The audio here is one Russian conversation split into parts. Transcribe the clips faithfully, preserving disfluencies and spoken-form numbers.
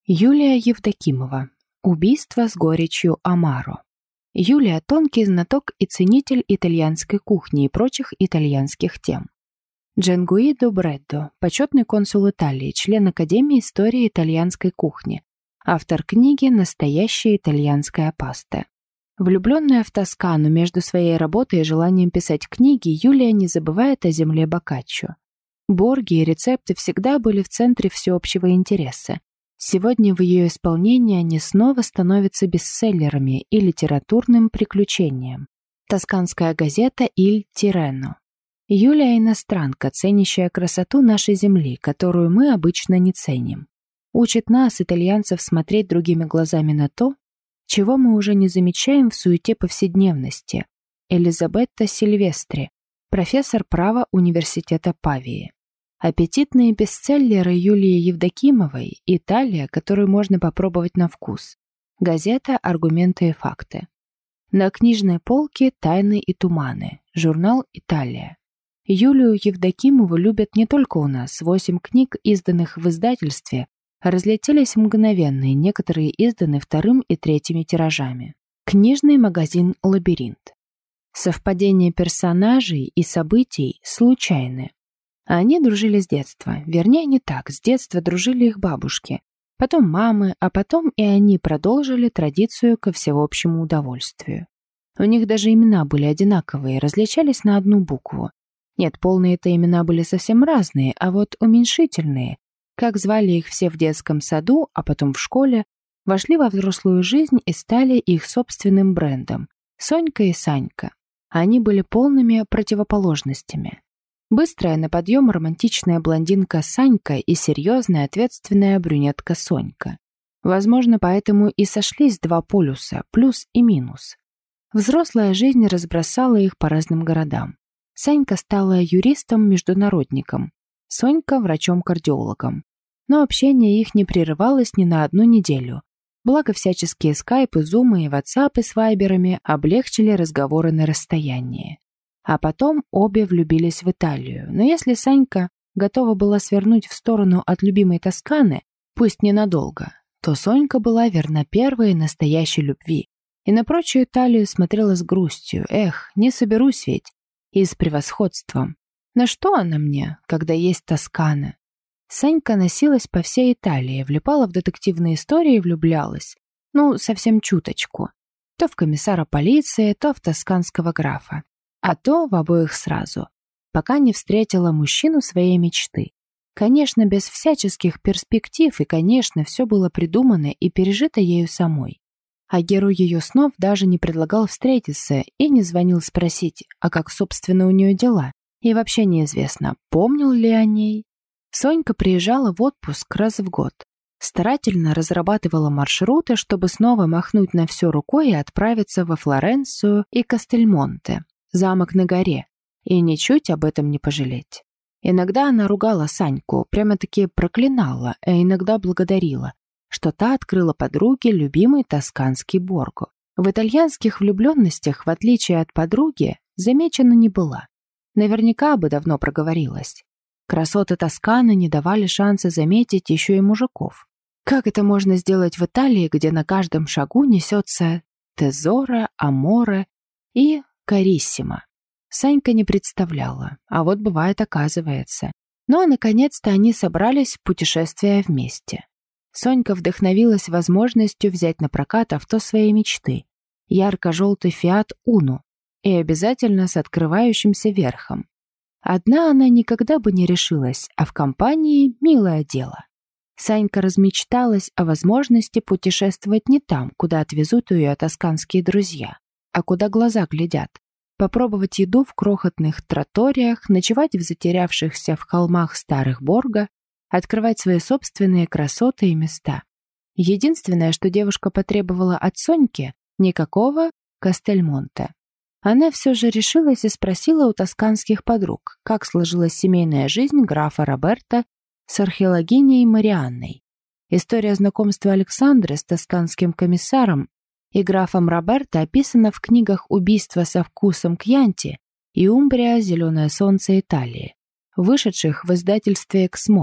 Юлия Евдокимова. Убийство с горечью Амаро. Юлия – тонкий знаток и ценитель итальянской кухни и прочих итальянских тем. Джангуидо Бреддо – почетный консул Италии, член Академии истории итальянской кухни, автор книги «Настоящая итальянская паста». Влюбленная в Тоскану между своей работой и желанием писать книги, Юлия не забывает о земле Боккаччо. Борги и рецепты всегда были в центре всеобщего интереса. Сегодня в ее исполнении они снова становятся бестселлерами и литературным приключением. Тосканская газета «Иль Тирено». Юлия – иностранка, ценящая красоту нашей земли, которую мы обычно не ценим. Учит нас, итальянцев, смотреть другими глазами на то, чего мы уже не замечаем в суете повседневности. Элизабетта Сильвестри, профессор права Университета Павии. Аппетитные бестселлеры Юлии Евдокимовой «Италия», которую можно попробовать на вкус. Газета «Аргументы и факты». На книжной полке «Тайны и туманы». Журнал «Италия». Юлию Евдокимову любят не только у нас. Восемь книг, изданных в издательстве, разлетелись мгновенно, и некоторые изданы вторым и третьими тиражами. Книжный магазин «Лабиринт». Совпадение персонажей и событий случайны. Они дружили с детства. Вернее, не так. С детства дружили их бабушки. Потом мамы, а потом и они продолжили традицию ко всеобщему удовольствию. У них даже имена были одинаковые, различались на одну букву. Нет, полные-то имена были совсем разные, а вот уменьшительные, как звали их все в детском саду, а потом в школе, вошли во взрослую жизнь и стали их собственным брендом. Сонька и Санька. Они были полными противоположностями. Быстрая на подъем романтичная блондинка Санька и серьезная ответственная брюнетка Сонька. Возможно, поэтому и сошлись два полюса, плюс и минус. Взрослая жизнь разбросала их по разным городам. Санька стала юристом-международником, Сонька – врачом-кардиологом. Но общение их не прерывалось ни на одну неделю. Благо всяческие скайпы, зумы и ватсапы с вайберами облегчили разговоры на расстоянии. А потом обе влюбились в Италию. Но если Санька готова была свернуть в сторону от любимой Тосканы, пусть ненадолго, то Сонька была верна первой настоящей любви. И на прочую Италию смотрела с грустью. Эх, не соберусь ведь. И с превосходством. Но что она мне, когда есть Тоскана? Санька носилась по всей Италии, влипала в детективные истории и влюблялась. Ну, совсем чуточку. То в комиссара полиции, то в тосканского графа. А то в обоих сразу, пока не встретила мужчину своей мечты. Конечно, без всяческих перспектив, и, конечно, все было придумано и пережито ею самой. А герой ее снов даже не предлагал встретиться и не звонил спросить, а как, собственно, у нее дела. И вообще неизвестно, помнил ли о ней. Сонька приезжала в отпуск раз в год. Старательно разрабатывала маршруты, чтобы снова махнуть на все рукой и отправиться во Флоренцию и Кастельмонте. Замок на горе, и ничуть об этом не пожалеть. Иногда она ругала Саньку, прямо-таки проклинала, а иногда благодарила, что та открыла подруге любимый тосканский Борго. В итальянских влюбленностях, в отличие от подруги, замечена не была. Наверняка бы давно проговорилась. Красоты Тосканы не давали шанса заметить еще и мужиков. Как это можно сделать в Италии, где на каждом шагу несется тезоро, аморе и кариссимо? Санька не представляла, а вот бывает, оказывается. Но, наконец-то, они собрались в путешествие вместе. Сонька вдохновилась возможностью взять на прокат авто своей мечты. Ярко-желтый Фиат Уно. И обязательно с открывающимся верхом. Одна она никогда бы не решилась, а в компании – милое дело. Санька размечталась о возможности путешествовать не там, куда отвезут ее тосканские друзья, а куда глаза глядят. Попробовать еду в крохотных тратториях, ночевать в затерявшихся в холмах старых Борго, открывать свои собственные красоты и места. Единственное, что девушка потребовала от Соньки – никакого Кастельмонте. Она все же решилась и спросила у тосканских подруг, как сложилась семейная жизнь графа Роберто с археологиней Марианной. История знакомства Александры с тосканским комиссаром и графом Роберто описана в книгах «Убийство со вкусом Кьянти» и «Умбрия. Зеленое солнце Италии», вышедших в издательстве «Эксмо»,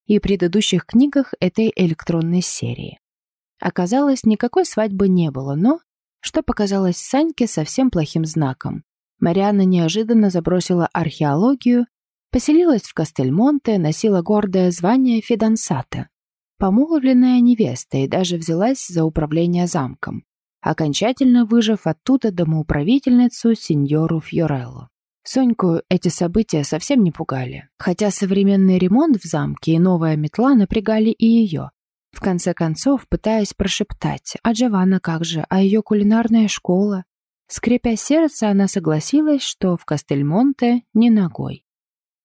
и предыдущих книгах этой электронной серии. Оказалось, никакой свадьбы не было, но, что показалось Саньке совсем плохим знаком, Марианна неожиданно забросила археологию, поселилась в Кастельмонте, носила гордое звание фидансата, помолвленная невеста, и даже взялась за управление замком, окончательно выжив оттуда домоуправительницу сеньору Фьорелло. Соньку эти события совсем не пугали, хотя современный ремонт в замке и новая метла напрягали и ее, в конце концов пытаясь прошептать: «А Джованна как же? А ее кулинарная школа?» Скрипя сердце, она согласилась, что в Кастельмонте не ногой.